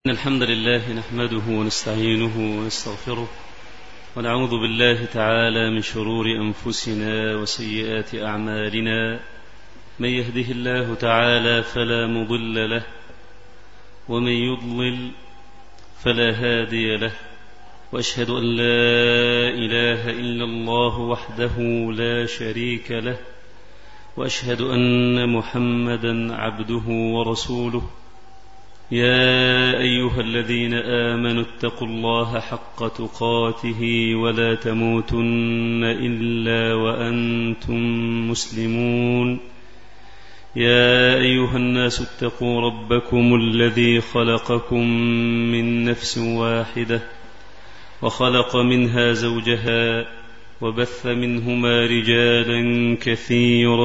إن الحمد لله نحمده ونستعينه ونستغفره ونعوذ بالله تعالى من شرور أنفسنا وسيئات أعمالنا. من يهده الله تعالى فلا مضل له ومن يضلل فلا هادي له، وأشهد أن لا إله إلا الله وحده لا شريك له، وأشهد أن محمدا عبده ورسوله. يا أيها الذين آمنوا اتقوا الله حق تقاته ولا تموتن إلا وأنتم مسلمون. يا أيها الناس اتقوا ربكم الذي خلقكم من نفس واحدة وخلق منها زوجها وبث منهما رجالا كثيرا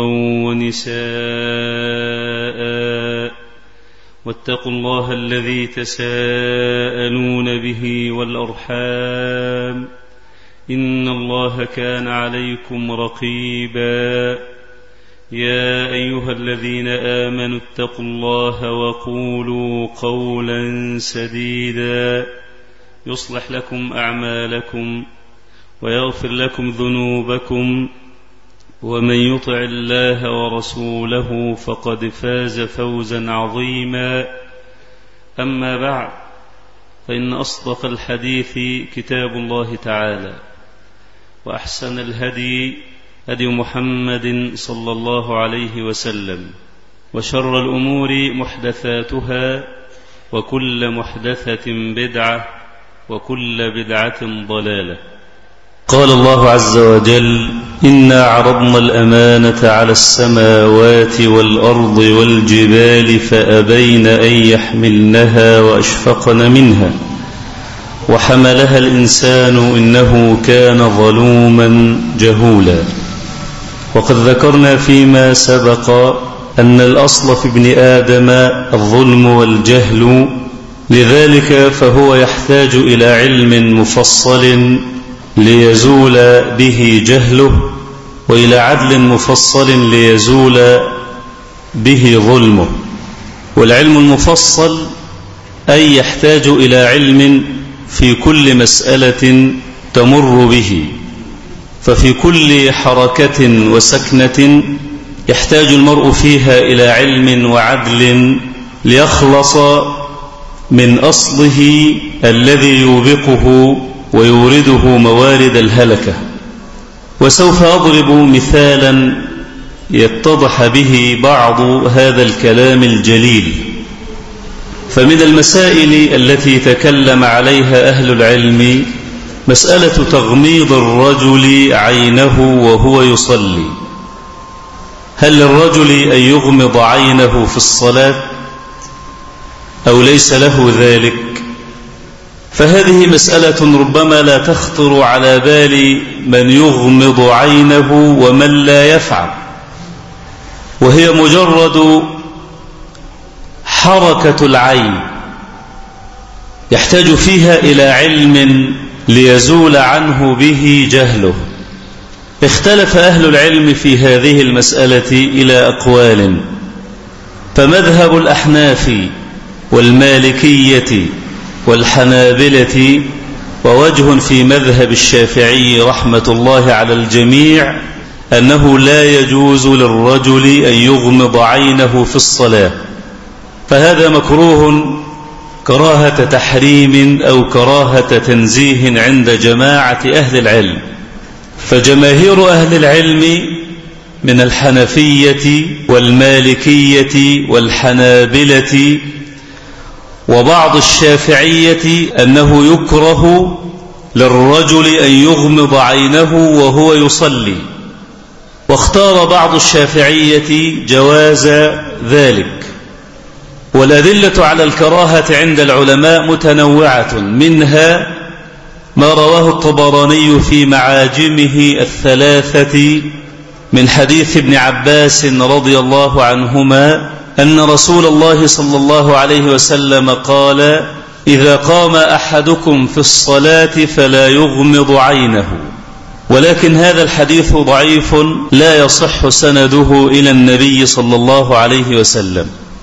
ونساء، واتقوا الله الذي تساءلون به والأرحام، إن الله كان عليكم رقيبا. يا أيها الذين آمنوا اتقوا الله وقولوا قولا سديدا يصلح لكم أعمالكم ويغفر لكم ذنوبكم، ومن يطع الله ورسوله فقد فاز فوزا عظيما. أما بعد، فإن أصدق الحديث كتاب الله تعالى، وأحسن الهدي هدي محمد صلى الله عليه وسلم، وشر الأمور محدثاتها، وكل محدثة بدعة، وكل بدعة ضلالة. قال الله عز وجل: إنا عرضنا الأمانة على السماوات والأرض والجبال فأبين أن يحملنها وأشفقن منها وحملها الإنسان إنه كان ظلوما جهولا. وقد ذكرنا فيما سبق أن الأصل في ابن آدم الظلم والجهل، لذلك فهو يحتاج إلى علم مفصل ليزول به جهله، وإلى عدل مفصل ليزول به ظلمه. والعلم المفصل أي يحتاج إلى علم في كل مسألة تمر به، ففي كل حركة وسكنة يحتاج المرء فيها إلى علم وعدل ليخلص من أصله الذي يوبقه ويورده موارد الهلكة. وسوف أضرب مثالا يتضح به بعض هذا الكلام الجليل. فمن المسائل التي تكلم عليها أهل العلم مسألة تغميض الرجل عينه وهو يصلي. هل للرجل أن يغمض عينه في الصلاة أو ليس له ذلك؟ فهذه مسألة ربما لا تخطر على بال من يغمض عينه ومن لا يفعل، وهي مجرد حركة العين يحتاج فيها إلى علم ليزول عنه به جهله. اختلف أهل العلم في هذه المسألة إلى أقوال، فمذهب الأحناف والمالكية والحنابلة ووجه في مذهب الشافعي رحمة الله على الجميع أنه لا يجوز للرجل أن يغمض عينه في الصلاة، فهذا مكروه كراهة تحريم أو كراهة تنزيه عند جماعة أهل العلم. فجماهير أهل العلم من الحنفية والمالكية والحنابلة وبعض الشافعية أنه يكره للرجل أن يغمض عينه وهو يصلي، واختار بعض الشافعية جواز ذلك. والأدلة على الكراهة عند العلماء متنوعة، منها ما رواه الطبراني في معاجمه الثلاثة من حديث ابن عباس رضي الله عنهما أن رسول الله صلى الله عليه وسلم قال: إذا قام أحدكم في الصلاة فلا يغمض عينه. ولكن هذا الحديث ضعيف لا يصح سنده إلى النبي صلى الله عليه وسلم.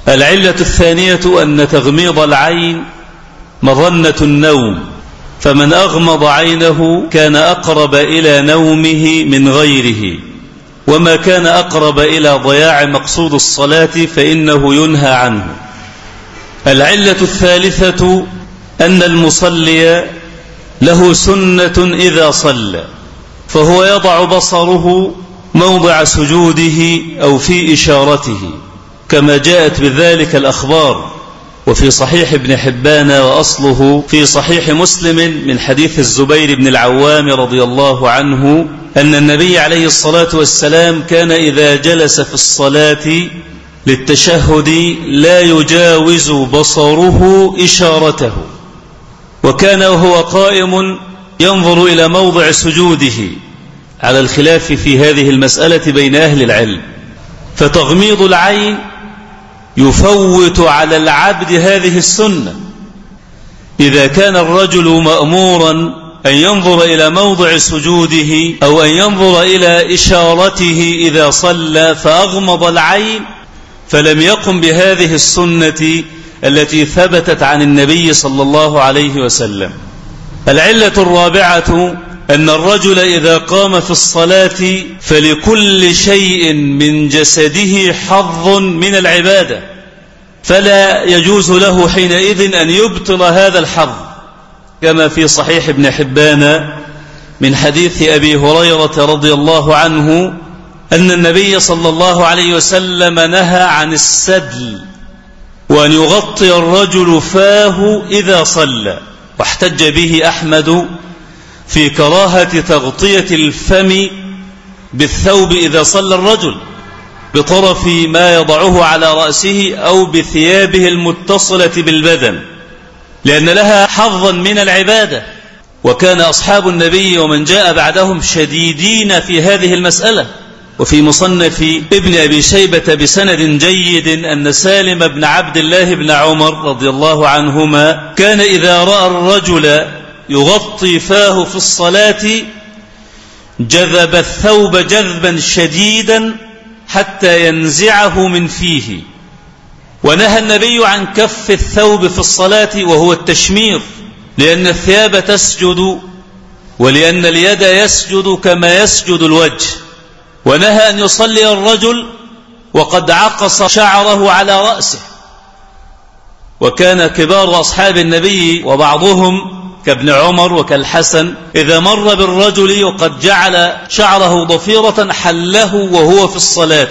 العلة الثانية أن تغميض العين مظنة النوم، فمن أغمض عينه كان أقرب إلى نومه من غيره، وما كان أقرب إلى ضياع مقصود الصلاة فإنه ينهى عنه. العلة الثالثة أن المصلي له سنة إذا صلى فهو يضع بصره موضع سجوده أو في إشارته، كما جاءت بذلك الأخبار، وفي صحيح ابن حبان وأصله في صحيح مسلم من حديث الزبير بن العوام رضي الله عنه أن النبي عليه الصلاة والسلام كان إذا جلس في الصلاة للتشهد لا يجاوز بصره إشارته، وكان وهو قائم ينظر إلى موضع سجوده، على الخلاف في هذه المسألة بين أهل العلم. فتغميض العين يفوت على العبد هذه السنة. إذا كان الرجل مأمورا أن ينظر إلى موضع سجوده أو أن ينظر إلى إشارته إذا صلى فأغمض العين فلم يقم بهذه السنة التي ثبتت عن النبي صلى الله عليه وسلم. العلة الرابعة أن الرجل إذا قام في الصلاة فلكل شيء من جسده حظ من العبادة، فلا يجوز له حينئذ أن يبطل هذا الحظ، كما في صحيح ابن حبان من حديث أبي هريرة رضي الله عنه أن النبي صلى الله عليه وسلم نهى عن السدل، وأن يغطي الرجل فاه إذا صلى، واحتج به أحمد في كراهة تغطية الفم بالثوب إذا صلى الرجل بطرف ما يضعه على رأسه أو بثيابه المتصلة بالبدن، لأن لها حظا من العبادة. وكان أصحاب النبي ومن جاء بعدهم شديدين في هذه المسألة. وفي مصنف ابن أبي شيبة بسند جيد أن سالم بن عبد الله بن عمر رضي الله عنهما كان إذا رأى الرجل يغطي فاه في الصلاة جذب الثوب جذبا شديدا حتى ينزعه من فيه. ونهى النبي عن كف الثوب في الصلاة وهو التشمير، لأن الثياب تسجد ولأن اليد يسجد كما يسجد الوجه. ونهى أن يصلي الرجل وقد عقص شعره على رأسه. وكان كبار أصحاب النبي وبعضهم كابن عمر وكالحسن إذا مر بالرجل وقد جعل شعره ضفيرة حله وهو في الصلاة.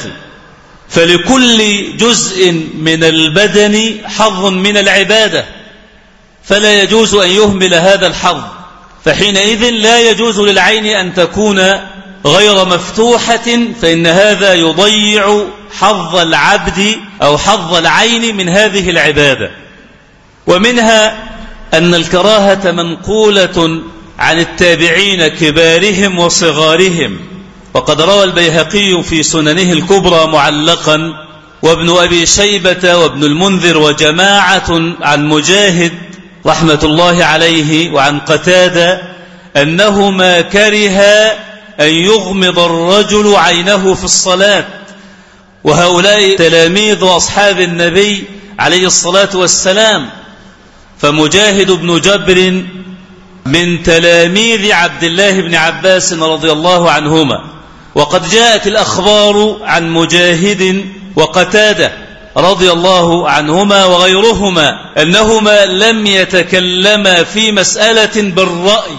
فلكل جزء من البدن حظ من العبادة، فلا يجوز أن يهمل هذا الحظ، فحينئذ لا يجوز للعين أن تكون غير مفتوحة، فإن هذا يضيع حظ العبد أو حظ العين من هذه العبادة. ومنها أن الكراهة منقولة عن التابعين كبارهم وصغارهم، وقد روى البيهقي في سننه الكبرى معلقا وابن أبي شيبة وابن المنذر وجماعة عن مجاهد رحمة الله عليه وعن قتادة أنهما كرها أن يغمض الرجل عينه في الصلاة. وهؤلاء تلاميذ أصحاب النبي عليه الصلاة والسلام، فمجاهد بن جبر من تلاميذ عبد الله بن عباس رضي الله عنهما. وقد جاءت الأخبار عن مجاهد وقتادة رضي الله عنهما وغيرهما أنهما لم يتكلما في مسألة بالرأي.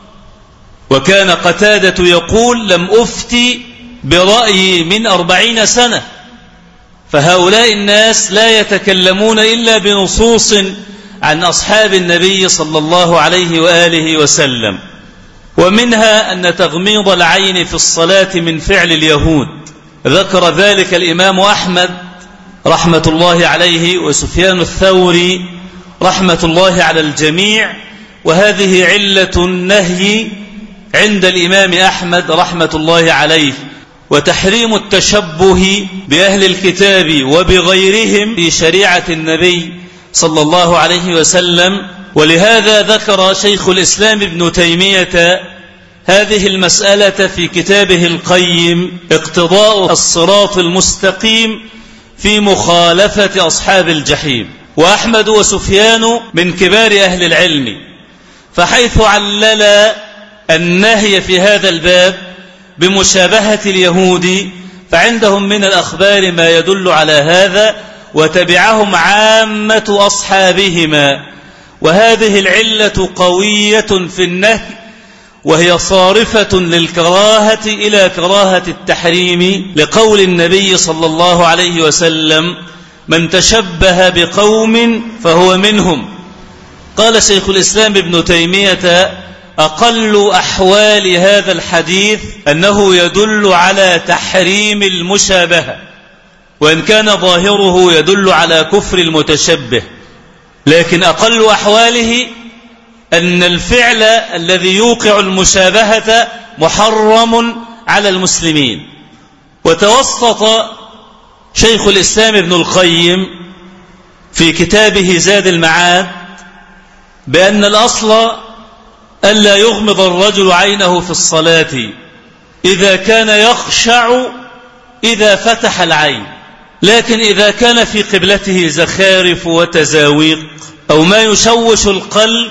وكان قتادة يقول لم أفتي برأيي من 40 سنة. فهؤلاء الناس لا يتكلمون إلا بنصوص عن أصحاب النبي صلى الله عليه وآله وسلم. ومنها أن تغميض العين في الصلاة من فعل اليهود، ذكر ذلك الإمام أحمد رحمة الله عليه وسفيان الثوري رحمة الله على الجميع. وهذه علة النهي عند الإمام أحمد رحمة الله عليه، وتحريم التشبه بأهل الكتاب وبغيرهم في شريعة النبي صلى الله عليه وسلم. ولهذا ذكر شيخ الإسلام ابن تيمية هذه المسألة في كتابه القيم اقتضاء الصراط المستقيم في مخالفة أصحاب الجحيم، وأحمد وسفيان من كبار أهل العلم، فحيث علل النهي في هذا الباب بمشابهة اليهود فعندهم من الأخبار ما يدل على هذا، وتبعهم عامة أصحابهما. وهذه العلة قوية في النهي، وهي صارفة للكراهة إلى كراهة التحريم، لقول النبي صلى الله عليه وسلم: من تشبه بقوم فهو منهم. قال شيخ الإسلام ابن تيمية: أقل أحوال هذا الحديث أنه يدل على تحريم المشابهة، وإن كان ظاهره يدل على كفر المتشبه، لكن أقل أحواله أن الفعل الذي يوقع المشابهة محرم على المسلمين. وتوسط شيخ الإسلام ابن القيم في كتابه زاد المعاد بأن الأصل ألا يغمض الرجل عينه في الصلاة إذا كان يخشع إذا فتح العين، لكن إذا كان في قبلته زخارف وتزاويق أو ما يشوش القلب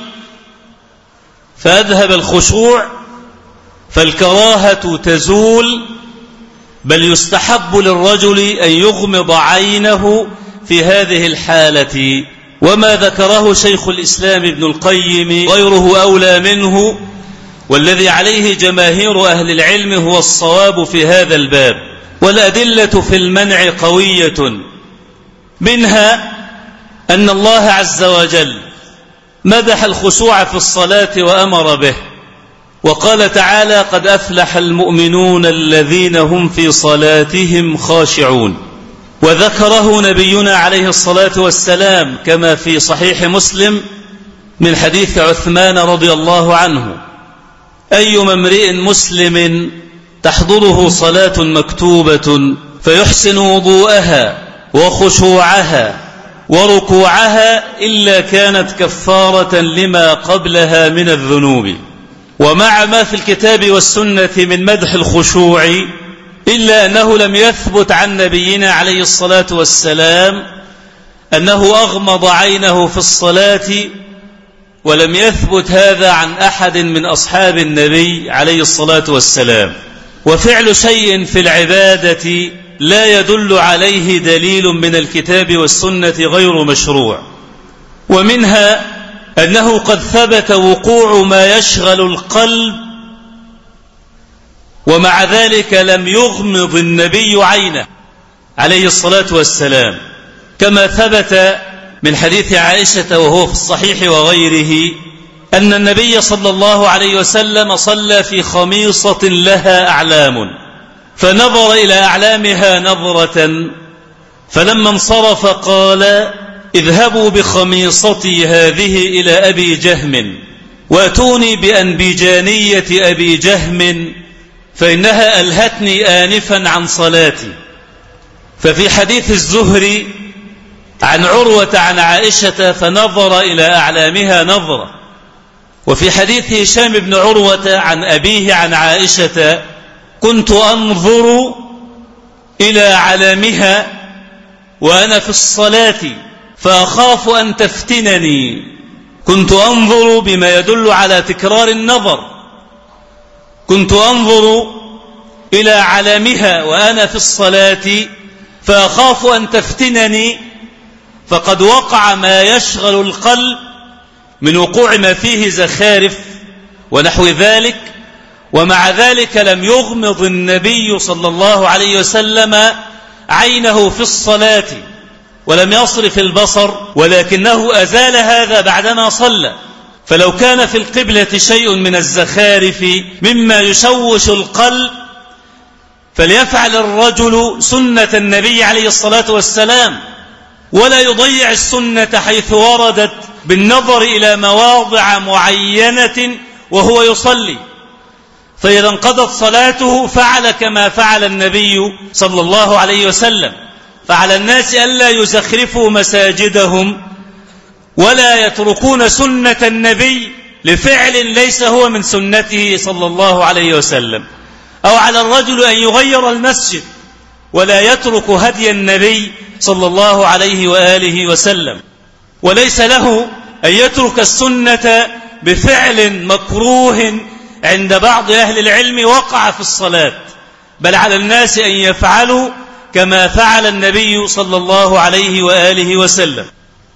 فأذهب الخشوع فالكراهة تزول، بل يستحب للرجل أن يغمض عينه في هذه الحالة. وما ذكره شيخ الإسلام ابن القيم غيره أولى منه، والذي عليه جماهير أهل العلم هو الصواب في هذا الباب. والأدلة في المنع قوية، منها أن الله عز وجل مدح الخشوع في الصلاة وأمر به، وقال تعالى: قد أفلح المؤمنون الذين هم في صلاتهم خاشعون. وذكره نبينا عليه الصلاة والسلام كما في صحيح مسلم من حديث عثمان رضي الله عنه: أيما امرئ مسلم تحضره صلاة مكتوبة فيحسن وضوءها وخشوعها وركوعها إلا كانت كفارة لما قبلها من الذنوب. ومع ما في الكتاب والسنة من مدح الخشوع، إلا أنه لم يثبت عن نبينا عليه الصلاة والسلام أنه أغمض عينه في الصلاة، ولم يثبت هذا عن أحد من أصحاب النبي عليه الصلاة والسلام. وفعل شيء في العبادة لا يدل عليه دليل من الكتاب والسنة غير مشروع. ومنها أنه قد ثبت وقوع ما يشغل القلب، ومع ذلك لم يغمض النبي عينه عليه الصلاة والسلام، كما ثبت من حديث عائشة وهو في الصحيح وغيره أن النبي صلى الله عليه وسلم صلى في خميصة لها أعلام، فنظر إلى أعلامها نظرة، فلما انصرف قال: اذهبوا بخميصتي هذه إلى أبي جهم وأتوني بأنبيجانية أبي جهم فإنها ألهتني آنفا عن صلاتي. ففي حديث الزهري عن عروة عن عائشة فنظر إلى أعلامها نظرة. وفي حديث هشام بن عروة عن أبيه عن عائشة: كنت أنظر إلى علامها وأنا في الصلاة فأخاف أن تفتنني. كنت أنظر بما يدل على تكرار النظر، كنت أنظر إلى علامها وأنا في الصلاة فأخاف أن تفتنني، فقد وقع ما يشغل القلب من وقوع ما فيه زخارف ونحو ذلك، ومع ذلك لم يغمض النبي صلى الله عليه وسلم عينه في الصلاة ولم يصرف البصر، ولكنه أزال هذا بعدما صلى. فلو كان في القبلة شيء من الزخارف مما يشوش القلب فليفعل الرجل سنة النبي عليه الصلاة والسلام، ولا يضيع السنة حيث وردت بالنظر إلى مواضع معينة وهو يصلي. فإذا انقضت صلاته فعل كما فعل النبي صلى الله عليه وسلم. فعلى الناس ألا يزخرفوا مساجدهم ولا يتركون سنة النبي لفعل ليس هو من سنته صلى الله عليه وسلم. أو على الرجل أن يغير المسجد ولا يترك هدي النبي صلى الله عليه وآله وسلم، وليس له أن يترك السنة بفعل مكروه عند بعض أهل العلم وقع في الصلاة، بل على الناس أن يفعلوا كما فعل النبي صلى الله عليه وآله وسلم.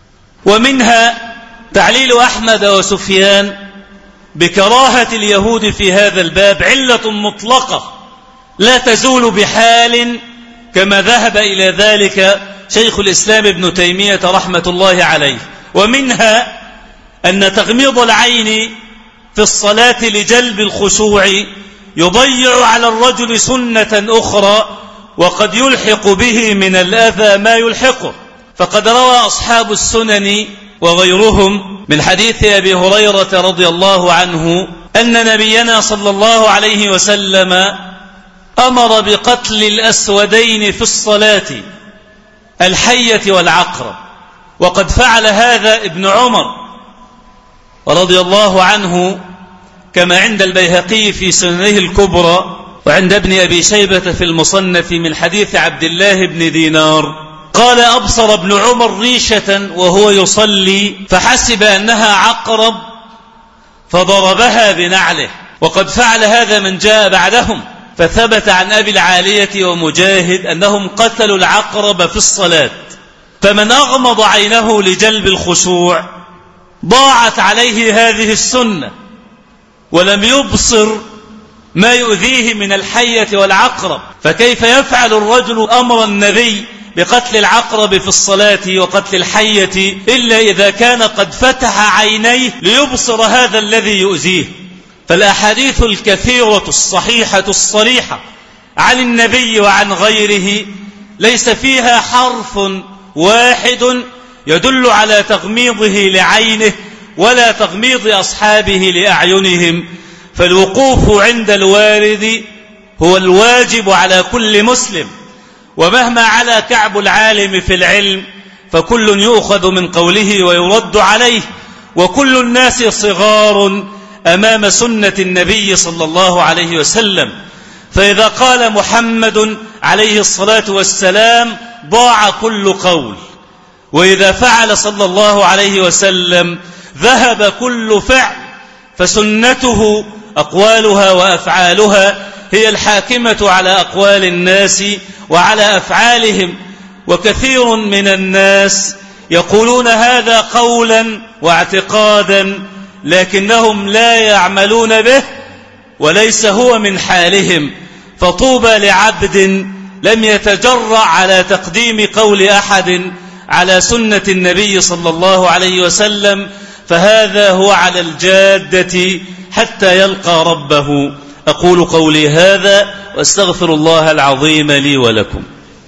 ومنها تعليل أحمد وسفيان بكراهة اليهود في هذا الباب علة مطلقة لا تزول بحال، كما ذهب إلى ذلك شيخ الإسلام ابن تيمية رحمة الله عليه. ومنها أن تغميض العين في الصلاة لجلب الخشوع يضيع على الرجل سنة أخرى وقد يلحق به من الأذى ما يلحقه، فقد روى أصحاب السنن وغيرهم من حديث أبي هريرة رضي الله عنه أن نبينا صلى الله عليه وسلم أمر بقتل الأسودين في الصلاة، الحية والعقرب، وقد فعل هذا ابن عمر رضي الله عنه كما عند البيهقي في سننه الكبرى وعند ابن أبي شيبة في المصنف من حديث عبد الله بن دينار قال: أبصر ابن عمر ريشة وهو يصلي فحسب أنها عقرب فضربها بنعله، وقد فعل هذا من جاء بعدهم. فثبت عن أبي العالية ومجاهد أنهم قتلوا العقرب في الصلاة. فمن أغمض عينه لجلب الخشوع ضاعت عليه هذه السنة ولم يبصر ما يؤذيه من الحية والعقرب، فكيف يفعل الرجل أمر النبي بقتل العقرب في الصلاة وقتل الحية إلا إذا كان قد فتح عينيه ليبصر هذا الذي يؤذيه؟ فالأحاديث الكثيرة الصحيحة الصريحة عن النبي وعن غيره ليس فيها حرف واحد يدل على تغميضه لعينه ولا تغميض أصحابه لأعينهم، فالوقوف عند الوارد هو الواجب على كل مسلم، ومهما علا كعب العالم في العلم فكل يؤخذ من قوله ويرد عليه، وكل الناس صغار أمام سنة النبي صلى الله عليه وسلم. فإذا قال محمد عليه الصلاة والسلام ضاع كل قول، وإذا فعل صلى الله عليه وسلم ذهب كل فعل، فسنته أقوالها وأفعالها هي الحاكمة على أقوال الناس وعلى أفعالهم. وكثير من الناس يقولون هذا قولا واعتقادا لكنهم لا يعملون به وليس هو من حالهم، فطوبى لعبد لم يتجرأ على تقديم قول أحد على سنة النبي صلى الله عليه وسلم، فهذا هو على الجادة حتى يلقى ربه. أقول قولي هذا واستغفر الله العظيم لي ولكم.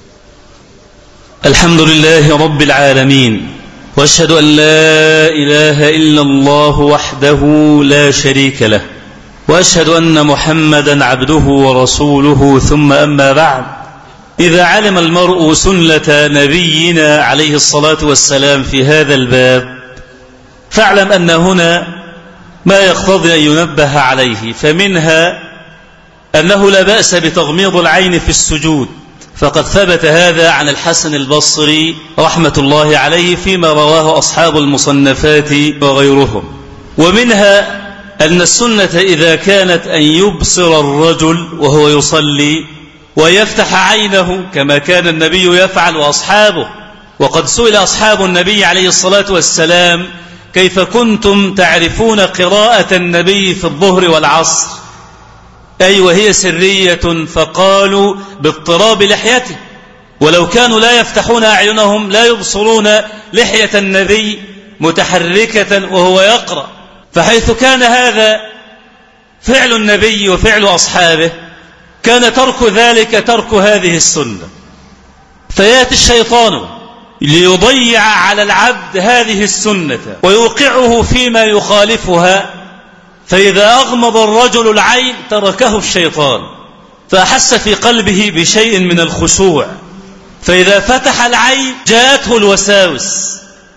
الحمد لله رب العالمين، واشهد أن لا إله إلا الله وحده لا شريك له، واشهد أن محمدا عبده ورسوله، ثم أما بعد. إذا علم المرء سنة نبينا عليه الصلاة والسلام في هذا الباب فاعلم أن هنا ما يقتضي أن ينبه عليه، فمنها أنه لا بأس بتغميض العين في السجود، فقد ثبت هذا عن الحسن البصري رحمة الله عليه فيما رواه أصحاب المصنفات وغيرهم. ومنها أن السنة إذا كانت أن يبصر الرجل وهو يصلي ويفتح عينه كما كان النبي يفعل وأصحابه. وقد سئل أصحاب النبي عليه الصلاة والسلام: كيف كنتم تعرفون قراءة النبي في الظهر والعصر؟ أي وهي سرية؟ فقالوا: باضطراب لحيته، ولو كانوا لا يفتحون أعينهم لا يبصرون لحية النبي متحركة وهو يقرأ. فحيث كان هذا فعل النبي وفعل أصحابه كان ترك ذلك ترك هذه السنة، فيأتي الشيطان ليضيع على العبد هذه السنة ويوقعه فيما يخالفها، فإذا أغمض الرجل العين تركه الشيطان فأحس في قلبه بشيء من الخشوع، فإذا فتح العين جاءته الوساوس،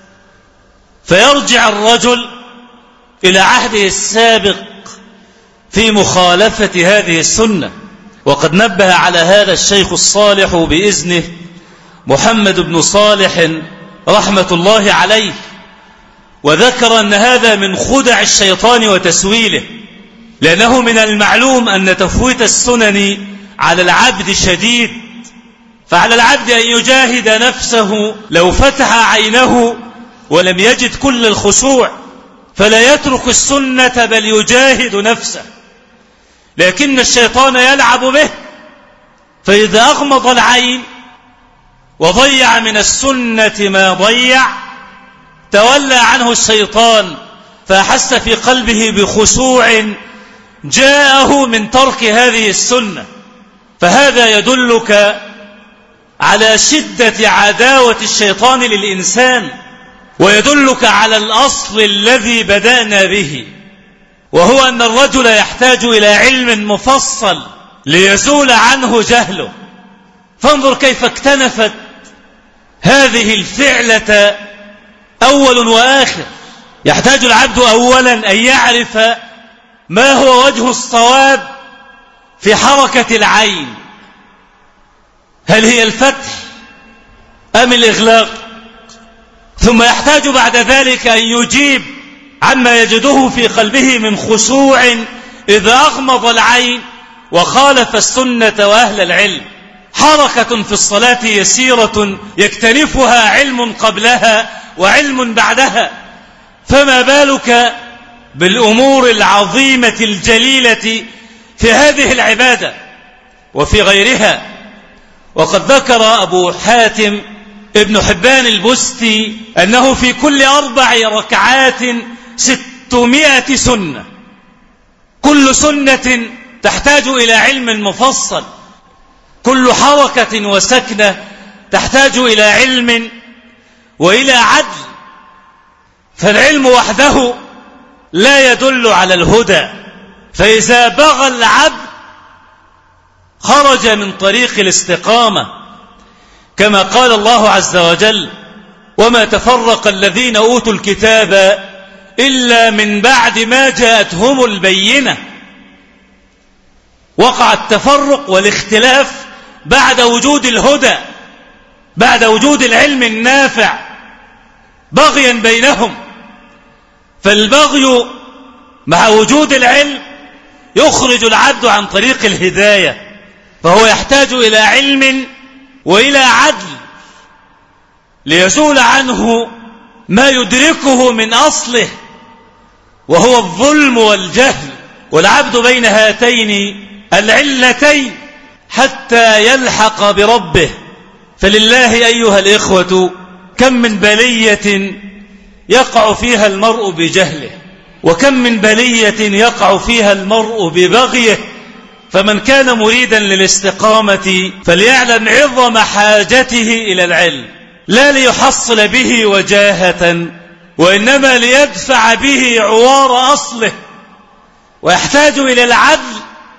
فيرجع الرجل إلى عهده السابق في مخالفة هذه السنة. وقد نبه على هذا الشيخ الصالح بإذنه محمد بن صالح رحمة الله عليه، وذكر أن هذا من خدع الشيطان وتسويله، لأنه من المعلوم أن تفويت السنن على العبد شديد، فعلى العبد أن يجاهد نفسه لو فتح عينه ولم يجد كل الخشوع فلا يترك السنة بل يجاهد نفسه، لكن الشيطان يلعب به، فإذا أغمض العين وضيع من السنة ما ضيع تولى عنه الشيطان، فأحس في قلبه بخشوع جاءه من ترك هذه السنة. فهذا يدلك على شدة عداوة الشيطان للإنسان، ويدلك على الأصل الذي بدأنا به، وهو أن الرجل يحتاج إلى علم مفصل ليزول عنه جهله. فانظر كيف اكتنفت هذه الفعلة أول وآخر. يحتاج العبد أولا أن يعرف ما هو وجه الصواب في حركة العين، هل هي الفتح أم الإغلاق؟ ثم يحتاج بعد ذلك أن يجيب عما يجده في قلبه من خشوع إذا أغمض العين وخالف السنة وأهل العلم. حركة في الصلاة يسيرة يكتنفها علم قبلها وعلم بعدها، فما بالك بالأمور العظيمة الجليلة في هذه العبادة وفي غيرها. وقد ذكر أبو حاتم ابن حبان البستي أنه في كل 4 ركعات 600 سنة، كل سنة تحتاج إلى علم مفصل، كل حركة وسكنة تحتاج إلى علم وإلى عدل. فالعلم وحده لا يدل على الهدى، فإذا بغى العبد خرج من طريق الاستقامة، كما قال الله عز وجل: وما تفرق الذين أوتوا الكتاب إلا من بعد ما جاءتهم البينة. وقع التفرق والاختلاف بعد وجود الهدى، بعد وجود العلم النافع، بغيا بينهم. فالبغي مع وجود العلم يخرج العبد عن طريق الهداية، فهو يحتاج إلى علم وإلى عدل ليزول عنه ما يدركه من أصله، وهو الظلم والجهل. والعبد بين هاتين العلتين حتى يلحق بربه. فلله أيها الإخوة كم من بلية يقع فيها المرء بجهله، وكم من بلية يقع فيها المرء ببغيه. فمن كان مريدا للاستقامة فليعلم عظم حاجته إلى العلم، لا ليحصل به وجاهة، وإنما ليدفع به عوار أصله. ويحتاج إلى العدل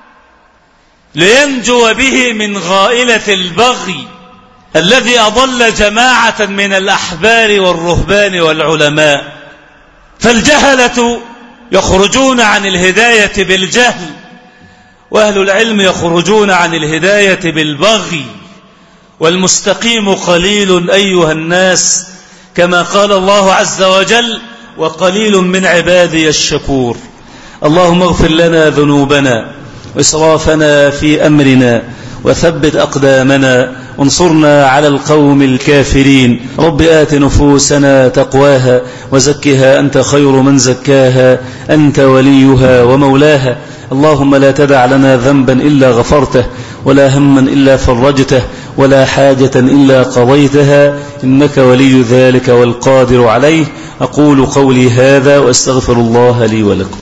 لينجو به من غائلة البغي الذي أضل جماعة من الأحبار والرهبان والعلماء. فالجهلة يخرجون عن الهداية بالجهل، وأهل العلم يخرجون عن الهداية بالبغي. والمستقيم قليل أيها الناس، كما قال الله عز وجل: وقليل من عبادي الشكور. اللهم اغفر لنا ذنوبنا وإسرافنا في أمرنا وثبت أقدامنا وانصرنا على القوم الكافرين. رب آت نفوسنا تقواها وزكها أنت خير من زكاها، أنت وليها ومولاها. اللهم لا تدع لنا ذنبا إلا غفرته، ولا هما إلا فرجته، ولا حاجة إلا قضيتها، إنك ولي ذلك والقادر عليه. أقول قولي هذا وأستغفر الله لي ولكم.